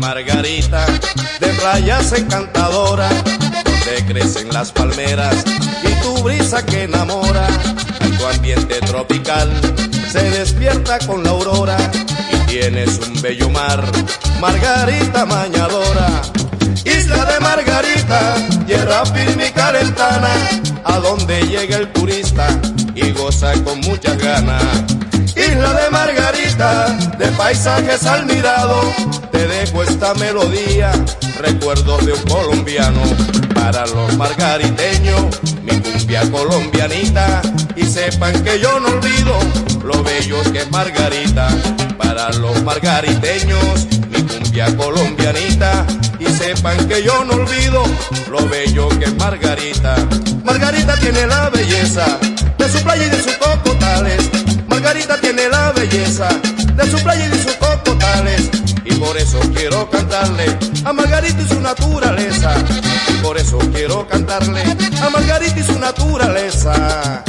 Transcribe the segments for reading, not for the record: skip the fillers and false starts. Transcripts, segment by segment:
Margarita, de playas encantadoras, donde crecen las palmeras y tu brisa que enamora. En tu ambiente tropical se despierta con la aurora y tienes un bello mar, Margarita mañadora. Isla de Margarita, tierra firme y calentana, a donde llega el turista y goza con muchas ganas. Isla de Margarita, de paisajes admirados, te dejo esta melodía, recuerdos de un colombiano. Para los margariteños, mi cumbia colombianita, y sepan que yo no olvido lo bello que es Margarita. Para los margariteños, mi cumbia colombianita, y sepan que yo no olvido lo bello que es Margarita. Margarita tiene la belleza de su playa y de sus cocotales. Margarita tiene la belleza de su playa y de sus cocotales, y por eso quiero cantarle a Margarita y su naturaleza. Y por eso quiero cantarle a Margarita y su naturaleza.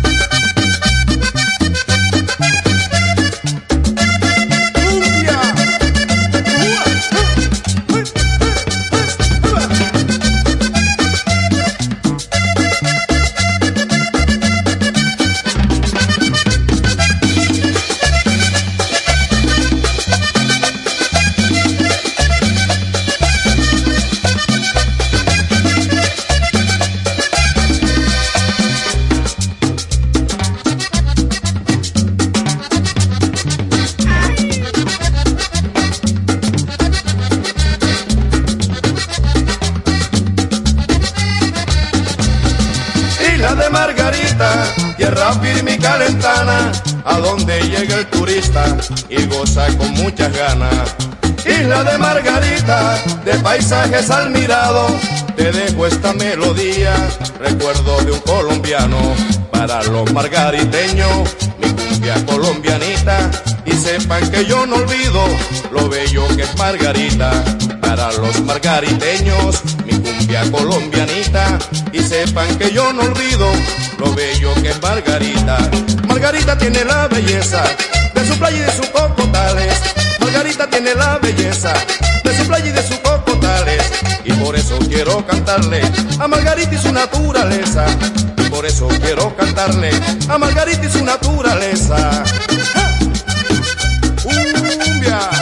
Isla de Margarita, tierra firme y calentana, a donde llega el turista y goza con muchas ganas. Isla de Margarita, de paisajes admirados, te dejo esta melodía, recuerdo de un colombiano. Para los margariteños, mi cumbia colombianita, y sepan que yo no olvido lo bello que es Margarita. Para los margariteños, mi cumbia colombianita, y sepan que yo no olvido lo bello que es Margarita. Margarita tiene la belleza de su playa y de sus cocotales. Margarita tiene la belleza de su playa y de sus cocotales, y por eso quiero cantarle a Margarita y su naturaleza. Y por eso quiero cantarle a Margarita y su naturaleza. ¡Ja! ¡Cumbia!